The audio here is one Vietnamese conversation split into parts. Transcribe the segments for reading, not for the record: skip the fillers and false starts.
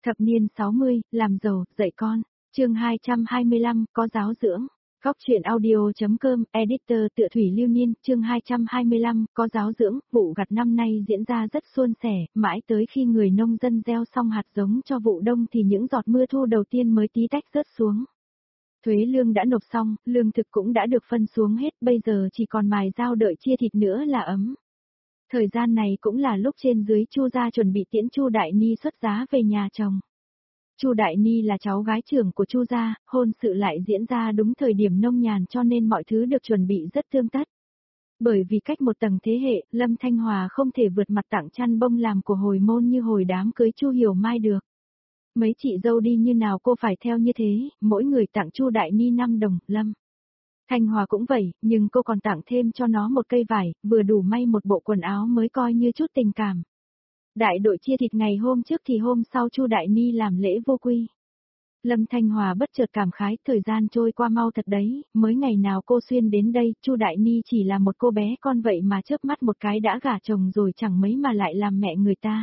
Thập niên 60, làm giàu, dạy con. Chương 225, có giáo dưỡng. Góc truyện audio.com, editor tựa Thủy Lưu Niên, chương 225, có giáo dưỡng, vụ gặt năm nay diễn ra rất suôn sẻ, mãi tới khi người nông dân gieo xong hạt giống cho vụ đông thì những giọt mưa thu đầu tiên mới tí tách rớt xuống. Thuế lương đã nộp xong, lương thực cũng đã được phân xuống hết, bây giờ chỉ còn mài dao đợi chia thịt nữa là ấm. Thời gian này cũng là lúc trên dưới Chu gia chuẩn bị tiễn Chu Đại Ni xuất giá về nhà chồng. Chu Đại Ni là cháu gái trưởng của Chu gia, hôn sự lại diễn ra đúng thời điểm nông nhàn cho nên mọi thứ được chuẩn bị rất tươm tất. Bởi vì cách một tầng thế hệ, Lâm Thanh Hòa không thể vượt mặt tặng chăn bông làm của hồi môn như hồi đám cưới Chu Hiểu Mai được. Mấy chị dâu đi như nào cô phải theo như thế, mỗi người tặng Chu Đại Ni 5 đồng, Lâm Thanh Hòa cũng vậy, nhưng cô còn tặng thêm cho nó một cây vải, vừa đủ may một bộ quần áo mới coi như chút tình cảm. Đại đội chia thịt ngày hôm trước thì hôm sau Chu Đại Ni làm lễ vô quy. Lâm Thanh Hòa bất chợt cảm khái, thời gian trôi qua mau thật đấy, mới ngày nào cô xuyên đến đây, Chu Đại Ni chỉ là một cô bé con vậy mà chớp mắt một cái đã gả chồng rồi, chẳng mấy mà lại làm mẹ người ta.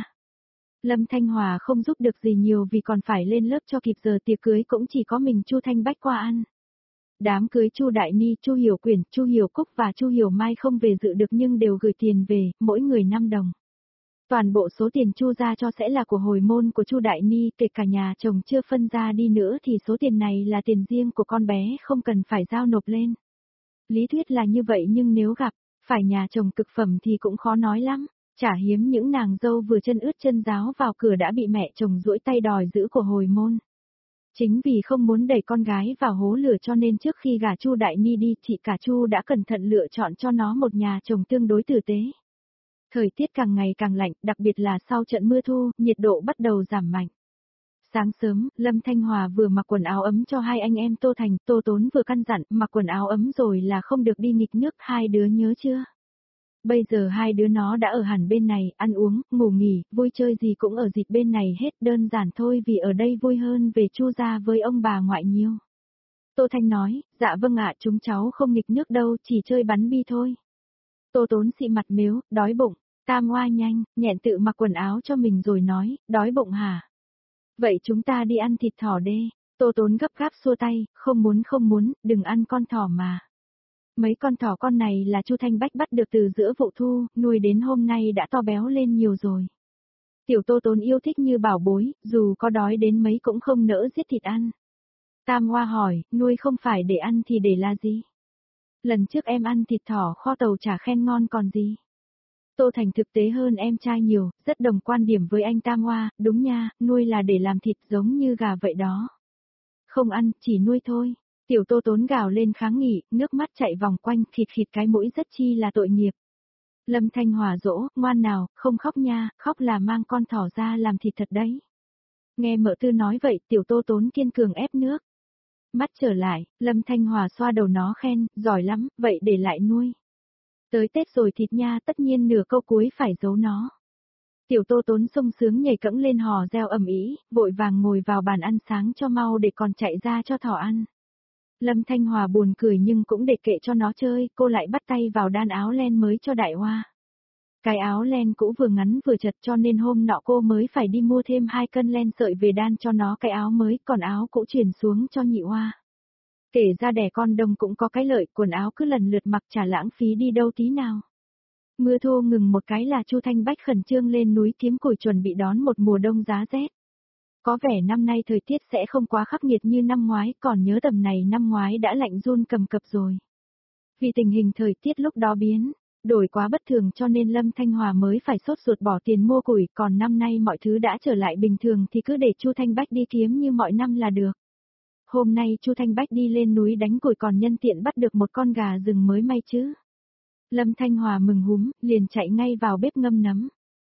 Lâm Thanh Hòa không giúp được gì nhiều vì còn phải lên lớp cho kịp giờ tiệc cưới, cũng chỉ có mình Chu Thanh Bách qua ăn. Đám cưới Chu Đại Ni, Chu Hiểu Quyển, Chu Hiểu Cúc và Chu Hiểu Mai không về dự được nhưng đều gửi tiền về, mỗi người 5 đồng. Toàn bộ số tiền Chu gia cho sẽ là của hồi môn của Chu Đại Ni, kể cả nhà chồng chưa phân ra đi nữa thì số tiền này là tiền riêng của con bé, không cần phải giao nộp lên. Lý thuyết là như vậy nhưng nếu gặp phải nhà chồng cực phẩm thì cũng khó nói lắm. Chả hiếm những nàng dâu vừa chân ướt chân ráo vào cửa đã bị mẹ chồng duỗi tay đòi giữ của hồi môn. Chính vì không muốn đẩy con gái vào hố lửa cho nên trước khi gả Chu Đại Ni đi, chị cả Chu đã cẩn thận lựa chọn cho nó một nhà chồng tương đối tử tế. Thời tiết càng ngày càng lạnh, đặc biệt là sau trận mưa thu, nhiệt độ bắt đầu giảm mạnh. Sáng sớm, Lâm Thanh Hòa vừa mặc quần áo ấm cho hai anh em Tô Thành, Tô Tốn vừa căn dặn, mặc quần áo ấm rồi là không được đi nghịch nước, hai đứa nhớ chưa? Bây giờ hai đứa nó đã ở hẳn bên này, ăn uống, ngủ nghỉ, vui chơi gì cũng ở dịp bên này hết, đơn giản thôi vì ở đây vui hơn về Chu gia với ông bà ngoại nhiều. Tô Thanh nói, dạ vâng ạ, chúng cháu không nghịch nước đâu, chỉ chơi bắn bi thôi. Tô Tốn xị mặt mếu, đói bụng. Tam Hoa nhanh, nhẹn tự mặc quần áo cho mình rồi nói, đói bụng hả? Vậy chúng ta đi ăn thịt thỏ đê. Tô Tốn gấp gáp xua tay, không muốn, đừng ăn con thỏ mà. Mấy con thỏ con này là Chu Thanh Bách bắt được từ giữa vụ thu, nuôi đến hôm nay đã to béo lên nhiều rồi. Tiểu Tô Tốn yêu thích như bảo bối, dù có đói đến mấy cũng không nỡ giết thịt ăn. Tam Hoa hỏi, nuôi không phải để ăn thì để là gì? Lần trước em ăn thịt thỏ kho tàu chả khen ngon còn gì. Tô Thành thực tế hơn em trai nhiều, rất đồng quan điểm với anh Tam Hoa, đúng nha, nuôi là để làm thịt giống như gà vậy đó. Không ăn, chỉ nuôi thôi. Tiểu Tô Tốn gào lên kháng nghị, nước mắt chạy vòng quanh, khịt khịt cái mũi rất chi là tội nghiệp. Lâm Thanh Hòa dỗ, ngoan nào, không khóc nha, khóc là mang con thỏ ra làm thịt thật đấy. Nghe mợ tư nói vậy, Tiểu Tô Tốn kiên cường ép nước. Mắt trở lại, Lâm Thanh Hòa xoa đầu nó khen, giỏi lắm, vậy để lại nuôi. Tới Tết rồi thịt nha, tất nhiên nửa câu cuối phải giấu nó. Tiểu Tô Tốn sung sướng nhảy cẫng lên hò reo ầm ĩ, vội vàng ngồi vào bàn ăn sáng cho mau để còn chạy ra cho thỏ ăn. Lâm Thanh Hòa buồn cười nhưng cũng để kệ cho nó chơi, cô lại bắt tay vào đan áo len mới cho Đại Hoa. Cái áo len cũ vừa ngắn vừa chật cho nên hôm nọ cô mới phải đi mua thêm 2 cân len sợi về đan cho nó cái áo mới, còn áo cũ chuyển xuống cho Nhị Hoa. Kể ra đẻ con đông cũng có cái lợi, quần áo cứ lần lượt mặc chả lãng phí đi đâu tí nào. Mưa thô ngừng một cái là Chu Thanh Bách khẩn trương lên núi kiếm củi chuẩn bị đón một mùa đông giá rét. Có vẻ năm nay thời tiết sẽ không quá khắc nghiệt như năm ngoái, còn nhớ tầm này năm ngoái đã lạnh run cầm cập rồi. Vì tình hình thời tiết lúc đó biến đổi quá bất thường cho nên Lâm Thanh Hòa mới phải sốt ruột bỏ tiền mua củi, còn năm nay mọi thứ đã trở lại bình thường thì cứ để Chu Thanh Bách đi kiếm như mọi năm là được. Hôm nay Chu Thanh Bách đi lên núi đánh củi còn nhân tiện bắt được một con gà rừng mới may chứ. Lâm Thanh Hòa mừng húm, liền chạy ngay vào bếp ngâm nấm.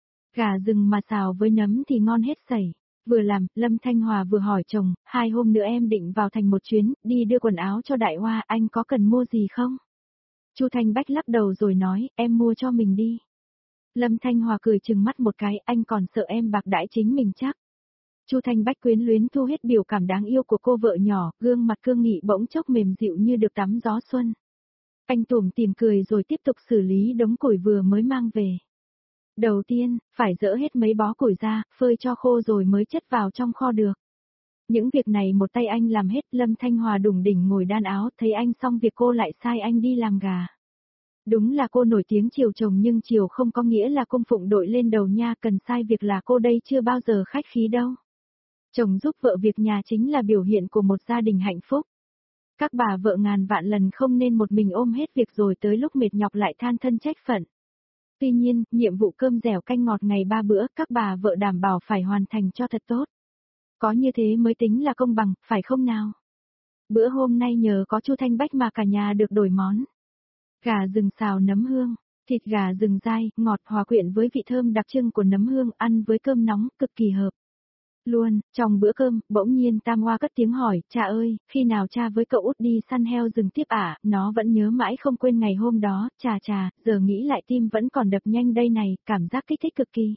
Gà rừng mà xào với nấm thì ngon hết sảy. Vừa làm, Lâm Thanh Hòa vừa hỏi chồng, 2 hôm nữa em định vào thành một chuyến, đi đưa quần áo cho Đại Hoa, anh có cần mua gì không? Chu Thanh Bách lắc đầu rồi nói, em mua cho mình đi. Lâm Thanh Hòa cười trừng mắt một cái, anh còn sợ em bạc đãi chính mình chắc. Chu Thanh Bách quyến luyến thu hết biểu cảm đáng yêu của cô vợ nhỏ, gương mặt cương nghị bỗng chốc mềm dịu như được tắm gió xuân. Anh tủm tỉm cười rồi tiếp tục xử lý đống củi vừa mới mang về. Đầu tiên, phải dỡ hết mấy bó củi ra, phơi cho khô rồi mới chất vào trong kho được. Những việc này một tay anh làm hết, Lâm Thanh Hòa đủng đỉnh ngồi đan áo, thấy anh xong việc cô lại sai anh đi làm gà. Đúng là cô nổi tiếng chiều chồng nhưng chiều không có nghĩa là cung phụng đội lên đầu nha, cần sai việc là cô đây chưa bao giờ khách khí đâu. Chồng giúp vợ việc nhà chính là biểu hiện của một gia đình hạnh phúc. Các bà vợ ngàn vạn lần không nên một mình ôm hết việc rồi tới lúc mệt nhọc lại than thân trách phận. Tuy nhiên, nhiệm vụ cơm dẻo canh ngọt ngày 3 bữa, các bà vợ đảm bảo phải hoàn thành cho thật tốt. Có như thế mới tính là công bằng, phải không nào? Bữa hôm nay nhờ có Chu Thanh Bách mà cả nhà được đổi món. Gà rừng xào nấm hương, thịt gà rừng dai, ngọt hòa quyện với vị thơm đặc trưng của nấm hương ăn với cơm nóng, cực kỳ hợp. Luôn, trong bữa cơm, bỗng nhiên Tam Hoa cất tiếng hỏi, cha ơi, khi nào cha với cậu út đi săn heo rừng tiếp ạ, nó vẫn nhớ mãi không quên ngày hôm đó, chà, giờ nghĩ lại tim vẫn còn đập nhanh đây này, cảm giác kích thích cực kỳ.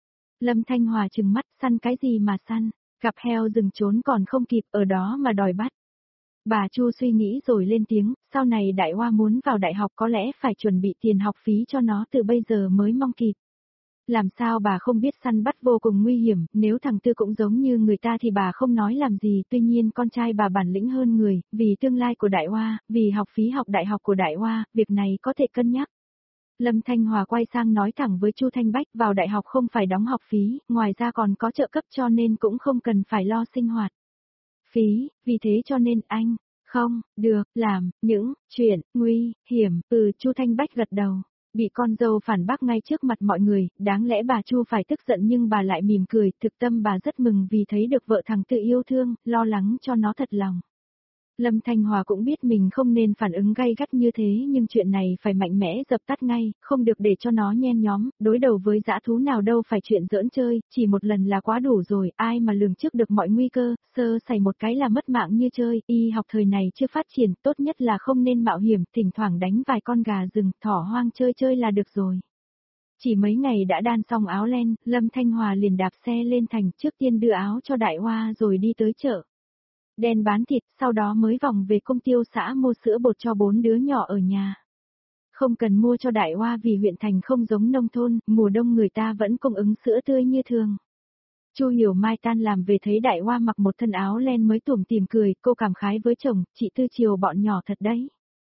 Lâm Thanh Hòa trừng mắt, săn cái gì mà săn, gặp heo rừng trốn còn không kịp, ở đó mà đòi bắt. Bà Chu suy nghĩ rồi lên tiếng, sau này Đại Hoa muốn vào đại học có lẽ phải chuẩn bị tiền học phí cho nó từ bây giờ mới mong kịp. Làm sao bà không biết săn bắt vô cùng nguy hiểm, nếu thằng Tư cũng giống như người ta thì bà không nói làm gì, tuy nhiên con trai bà bản lĩnh hơn người, vì tương lai của Đại Hoa, vì học phí học đại học của Đại Hoa, việc này có thể cân nhắc. Lâm Thanh Hòa quay sang nói thẳng với Chu Thanh Bách, vào đại học không phải đóng học phí, ngoài ra còn có trợ cấp cho nên cũng không cần phải lo sinh hoạt phí, vì thế cho nên anh, không, được, làm, những, chuyện, nguy, hiểm, Chu Thanh Bách gật đầu. Bị con dâu phản bác ngay trước mặt mọi người, đáng lẽ bà Chu phải tức giận nhưng bà lại mỉm cười, thực tâm bà rất mừng vì thấy được vợ thằng Tự yêu thương, lo lắng cho nó thật lòng. Lâm Thanh Hòa cũng biết mình không nên phản ứng gay gắt như thế nhưng chuyện này phải mạnh mẽ dập tắt ngay, không được để cho nó nhen nhóm, đối đầu với dã thú nào đâu phải chuyện giỡn chơi, chỉ một lần là quá đủ rồi, ai mà lường trước được mọi nguy cơ, sơ sẩy một cái là mất mạng như chơi, y học thời này chưa phát triển, tốt nhất là không nên mạo hiểm, thỉnh thoảng đánh vài con gà rừng, thỏ hoang chơi chơi là được rồi. Chỉ mấy ngày đã đan xong áo len, Lâm Thanh Hòa liền đạp xe lên thành, trước tiên đưa áo cho Đại Hoa rồi đi tới chợ đen bán thịt, sau đó mới vòng về công tiêu xã mua sữa bột cho 4 đứa nhỏ ở nhà. Không cần mua cho Đại Hoa vì huyện thành không giống nông thôn, mùa đông người ta vẫn cung ứng sữa tươi như thường. Chu Hiểu Mai tan làm về thấy Đại Hoa mặc một thân áo len mới tủm tỉm cười, cô cảm khái với chồng, chị Tư chiều bọn nhỏ thật đấy.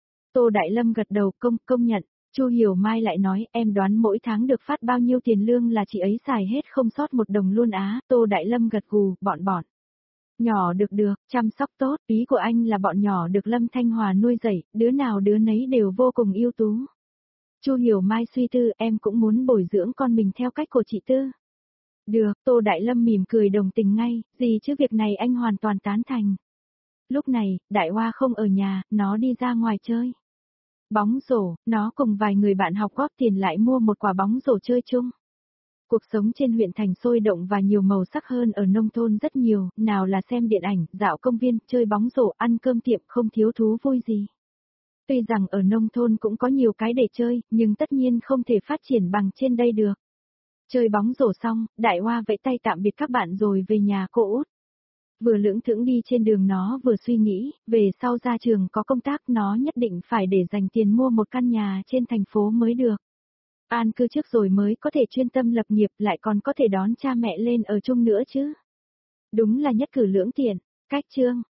Tô Đại Lâm gật đầu công nhận, Chu Hiểu Mai lại nói, em đoán mỗi tháng được phát bao nhiêu tiền lương là chị ấy xài hết không sót một đồng luôn á, Tô Đại Lâm gật gù, bọn. Nhỏ được, chăm sóc tốt, ý của anh là bọn nhỏ được Lâm Thanh Hòa nuôi dạy, đứa nào đứa nấy đều vô cùng ưu tú. Chu Hiểu Mai suy tư, em cũng muốn bồi dưỡng con mình theo cách của chị Tư. Được, Tô Đại Lâm mỉm cười đồng tình ngay, gì chứ việc này anh hoàn toàn tán thành. Lúc này, Đại Hoa không ở nhà, nó đi ra ngoài chơi. Bóng rổ, nó cùng vài người bạn học góp tiền lại mua một quả bóng rổ chơi chung. Cuộc sống trên huyện thành sôi động và nhiều màu sắc hơn ở nông thôn rất nhiều, nào là xem điện ảnh, dạo công viên, chơi bóng rổ, ăn cơm tiệm không thiếu thú vui gì. Tuy rằng ở nông thôn cũng có nhiều cái để chơi, nhưng tất nhiên không thể phát triển bằng trên đây được. Chơi bóng rổ xong, Đại Hoa vẫy tay tạm biệt các bạn rồi về nhà cô út. Vừa lững thững đi trên đường nó vừa suy nghĩ, về sau ra trường có công tác nó nhất định phải để dành tiền mua một căn nhà trên thành phố mới được. An cư trước rồi mới có thể chuyên tâm lập nghiệp lại còn có thể đón cha mẹ lên ở chung nữa chứ. Đúng là nhất cử lưỡng tiện. Cách chương